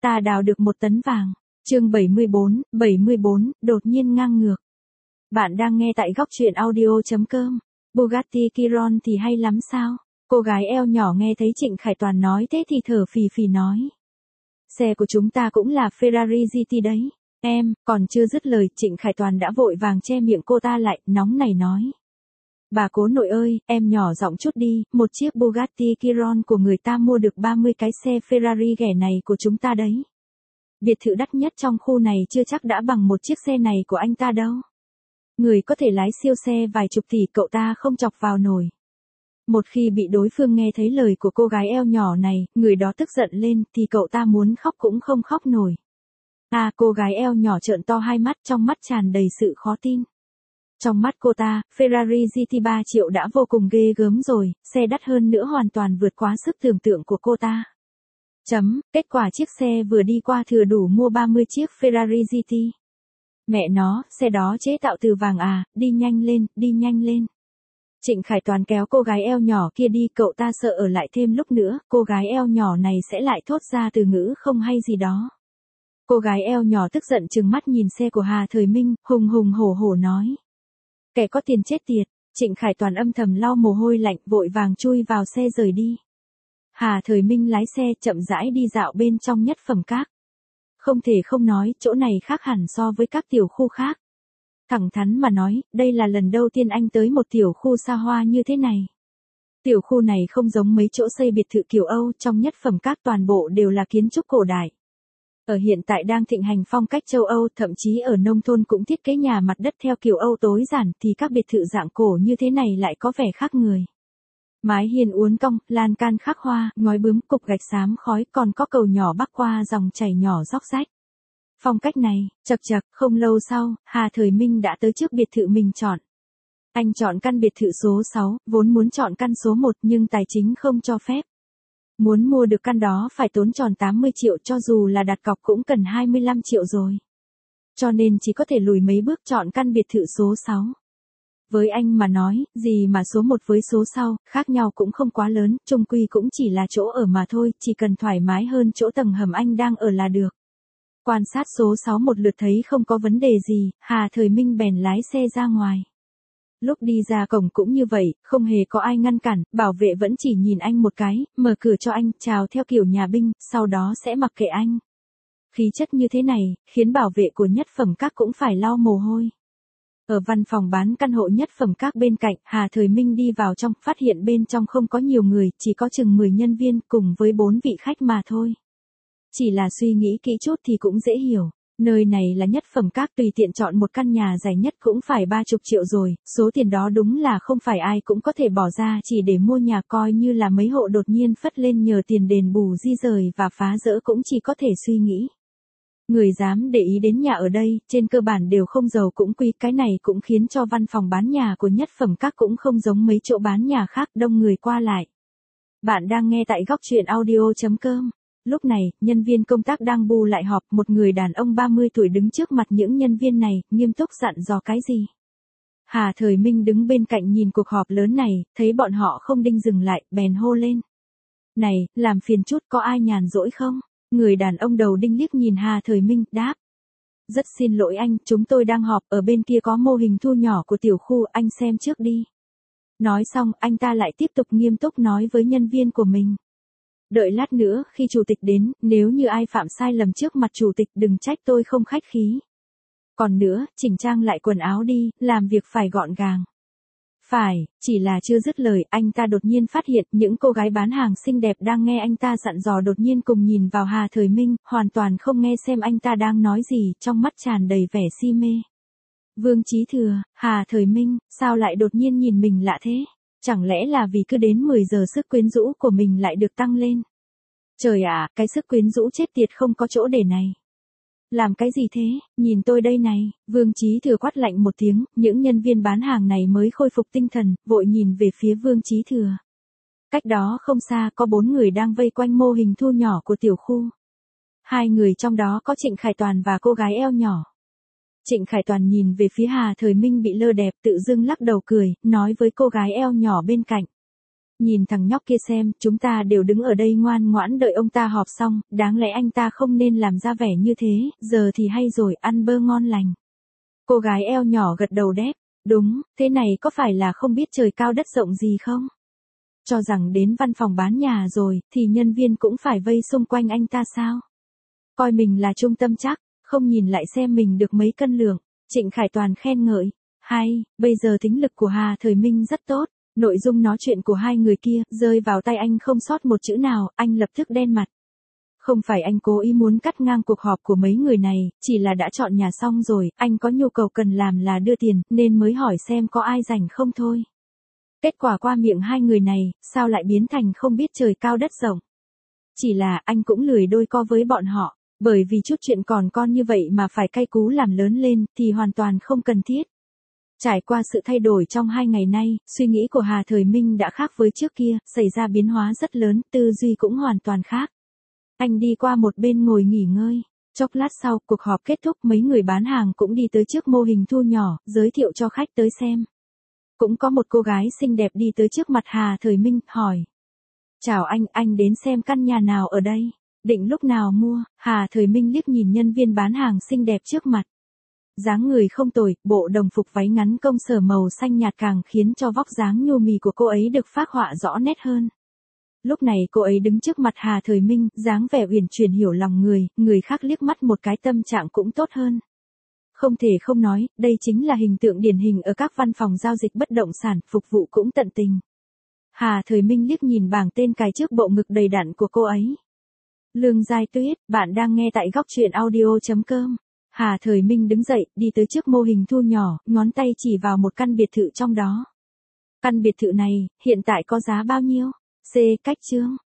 Ta đào được 1 tấn vàng. Chương 74, đột nhiên ngang ngược. Bạn đang nghe tại góc truyện audio.com. Bugatti Chiron thì hay lắm sao? Cô gái eo nhỏ nghe thấy Trịnh Khải Toàn nói thế thì thở phì phì nói. Xe của chúng ta cũng là Ferrari GT đấy. Em, còn chưa dứt lời, Trịnh Khải Toàn đã vội vàng che miệng cô ta lại, nóng này nói. Bà cố nội ơi, em nhỏ giọng chút đi, một chiếc Bugatti Chiron của người ta mua được 30 cái xe Ferrari ghẻ này của chúng ta đấy. Biệt thự đắt nhất trong khu này chưa chắc đã bằng một chiếc xe này của anh ta đâu. Người có thể lái siêu xe vài chục tỷ cậu ta không chọc vào nổi. Một khi bị đối phương nghe thấy lời của cô gái eo nhỏ này, người đó tức giận lên thì cậu ta muốn khóc cũng không khóc nổi. Cô gái eo nhỏ trợn to hai mắt, trong mắt tràn đầy sự khó tin. Trong mắt cô ta, Ferrari GT 3 triệu đã vô cùng ghê gớm rồi, xe đắt hơn nữa hoàn toàn vượt quá sức tưởng tượng của cô ta. Kết quả chiếc xe vừa đi qua thừa đủ mua 30 chiếc Ferrari GT. Mẹ nó, xe đó chế tạo từ vàng à, đi nhanh lên. Trịnh Khải Toàn kéo cô gái eo nhỏ kia đi, cậu ta sợ ở lại thêm lúc nữa, cô gái eo nhỏ này sẽ lại thốt ra từ ngữ không hay gì đó. Cô gái eo nhỏ tức giận trừng mắt nhìn xe của Hà Thời Minh, hùng hổ nói. Kẻ có tiền chết tiệt. Trịnh Khải Toàn âm thầm lau mồ hôi lạnh, vội vàng chui vào xe rời đi. Hà Thời Minh lái xe chậm rãi đi dạo bên trong Nhất Phẩm Các. Không thể không nói, chỗ này khác hẳn so với các tiểu khu khác. Thẳng thắn mà nói, đây là lần đầu tiên anh tới một tiểu khu xa hoa như thế này. Tiểu khu này không giống mấy chỗ xây biệt thự kiểu Âu, trong Nhất Phẩm Các toàn bộ đều là kiến trúc cổ đại. Ở hiện tại đang thịnh hành phong cách châu Âu, thậm chí ở nông thôn cũng thiết kế nhà mặt đất theo kiểu Âu tối giản, thì các biệt thự dạng cổ như thế này lại có vẻ khác người. Mái hiên uốn cong, lan can khắc hoa, ngói bướm, cục gạch xám khói, còn có cầu nhỏ bắc qua dòng chảy nhỏ róc rách. Phong cách này, chật, không lâu sau, Hà Thời Minh đã tới trước biệt thự mình chọn. Anh chọn căn biệt thự số 6, vốn muốn chọn căn số 1 nhưng tài chính không cho phép. Muốn mua được căn đó phải tốn tròn 80 triệu, cho dù là đặt cọc cũng cần 25 triệu rồi. Cho nên chỉ có thể lùi mấy bước chọn căn biệt thự số 6. Với anh mà nói, gì mà số 1 với số sau, khác nhau cũng không quá lớn, chung quy cũng chỉ là chỗ ở mà thôi, chỉ cần thoải mái hơn chỗ tầng hầm anh đang ở là được. Quan sát số 6 một lượt thấy không có vấn đề gì, Hà Thời Minh bèn lái xe ra ngoài. Lúc đi ra cổng cũng như vậy, không hề có ai ngăn cản, bảo vệ vẫn chỉ nhìn anh một cái, mở cửa cho anh, chào theo kiểu nhà binh, sau đó sẽ mặc kệ anh. Khí chất như thế này, khiến bảo vệ của Nhất Phẩm Các cũng phải lau mồ hôi. Ở văn phòng bán căn hộ Nhất Phẩm Các bên cạnh, Hà Thời Minh đi vào trong, phát hiện bên trong không có nhiều người, chỉ có chừng 10 nhân viên cùng với 4 vị khách mà thôi. Chỉ là suy nghĩ kỹ chút thì cũng dễ hiểu. Nơi này là Nhất Phẩm Các, tùy tiện chọn một căn nhà rẻ nhất cũng phải 30 triệu rồi, số tiền đó đúng là không phải ai cũng có thể bỏ ra chỉ để mua nhà, coi như là mấy hộ đột nhiên phất lên nhờ tiền đền bù di rời và phá rỡ cũng chỉ có thể suy nghĩ. Người dám để ý đến nhà ở đây, trên cơ bản đều không giàu cũng quý, cái này cũng khiến cho văn phòng bán nhà của Nhất Phẩm Các cũng không giống mấy chỗ bán nhà khác, đông người qua lại. Bạn đang nghe tại góc truyện audio.com. Lúc này, nhân viên công tác đang bu lại họp, một người đàn ông 30 tuổi đứng trước mặt những nhân viên này, nghiêm túc dặn dò cái gì. Hà Thời Minh đứng bên cạnh nhìn cuộc họp lớn này, thấy bọn họ không đinh dừng lại, bèn hô lên. Này, làm phiền chút, có ai nhàn rỗi không? Người đàn ông đầu đinh liếc nhìn Hà Thời Minh, đáp. Rất xin lỗi anh, chúng tôi đang họp, ở bên kia có mô hình thu nhỏ của tiểu khu, anh xem trước đi. Nói xong, anh ta lại tiếp tục nghiêm túc nói với nhân viên của mình. Đợi lát nữa, khi chủ tịch đến, nếu như ai phạm sai lầm trước mặt chủ tịch đừng trách tôi không khách khí. Còn nữa, chỉnh trang lại quần áo đi, làm việc phải gọn gàng. Phải, chỉ là chưa dứt lời, anh ta đột nhiên phát hiện những cô gái bán hàng xinh đẹp đang nghe anh ta dặn dò đột nhiên cùng nhìn vào Hà Thời Minh, hoàn toàn không nghe xem anh ta đang nói gì, trong mắt tràn đầy vẻ si mê. Vương Chí Thừa, Hà Thời Minh, sao lại đột nhiên nhìn mình lạ thế? Chẳng lẽ là vì cứ đến 10 giờ sức quyến rũ của mình lại được tăng lên? Trời ạ, cái sức quyến rũ chết tiệt không có chỗ để này. Làm cái gì thế, nhìn tôi đây này, Vương Chí Thừa quát lạnh một tiếng, những nhân viên bán hàng này mới khôi phục tinh thần, vội nhìn về phía Vương Chí Thừa. Cách đó không xa có 4 người đang vây quanh mô hình thu nhỏ của tiểu khu. 2 người trong đó có Trịnh Khải Toàn và cô gái eo nhỏ. Trịnh Khải Toàn nhìn về phía Hà Thời Minh bị lơ đẹp, tự dưng lắc đầu cười, nói với cô gái eo nhỏ bên cạnh. Nhìn thằng nhóc kia xem, chúng ta đều đứng ở đây ngoan ngoãn đợi ông ta họp xong, đáng lẽ anh ta không nên làm ra vẻ như thế, giờ thì hay rồi, ăn bơ ngon lành. Cô gái eo nhỏ gật đầu đáp, đúng, thế này có phải là không biết trời cao đất rộng gì không? Cho rằng đến văn phòng bán nhà rồi, thì nhân viên cũng phải vây xung quanh anh ta sao? Coi mình là trung tâm chắc, không nhìn lại xem mình được mấy cân lượng. Trịnh Khải Toàn khen ngợi, hay, bây giờ tính lực của Hà Thời Minh rất tốt. Nội dung nói chuyện của hai người kia, rơi vào tay anh không sót một chữ nào, anh lập tức đen mặt. Không phải anh cố ý muốn cắt ngang cuộc họp của mấy người này, chỉ là đã chọn nhà xong rồi, anh có nhu cầu cần làm là đưa tiền, nên mới hỏi xem có ai rảnh không thôi. Kết quả qua miệng hai người này, sao lại biến thành không biết trời cao đất rộng. Chỉ là anh cũng lười đôi co với bọn họ, bởi vì chút chuyện còn con như vậy mà phải cay cú làm lớn lên, thì hoàn toàn không cần thiết. Trải qua sự thay đổi trong 2 ngày nay, suy nghĩ của Hà Thời Minh đã khác với trước kia, xảy ra biến hóa rất lớn, tư duy cũng hoàn toàn khác. Anh đi qua một bên ngồi nghỉ ngơi. Chốc lát sau, cuộc họp kết thúc, mấy người bán hàng cũng đi tới trước mô hình thu nhỏ, giới thiệu cho khách tới xem. Cũng có một cô gái xinh đẹp đi tới trước mặt Hà Thời Minh, hỏi. Chào anh đến xem căn nhà nào ở đây? Định lúc nào mua? Hà Thời Minh liếc nhìn nhân viên bán hàng xinh đẹp trước mặt. Dáng người không tồi, bộ đồng phục váy ngắn công sở màu xanh nhạt càng khiến cho vóc dáng nhô mì của cô ấy được phác họa rõ nét hơn. Lúc này cô ấy đứng trước mặt Hà Thời Minh, dáng vẻ uyển chuyển hiểu lòng người khác liếc mắt một cái tâm trạng cũng tốt hơn. Không thể không nói, đây chính là hình tượng điển hình ở các văn phòng giao dịch bất động sản, phục vụ cũng tận tình. Hà Thời Minh liếc nhìn bảng tên cài trước bộ ngực đầy đặn của cô ấy. Lương Giai Tuyết, bạn đang nghe tại góc truyện audio.com. Hà Thời Minh đứng dậy, đi tới trước mô hình thu nhỏ, ngón tay chỉ vào một căn biệt thự trong đó. Căn biệt thự này, hiện tại có giá bao nhiêu? C. Cách chương.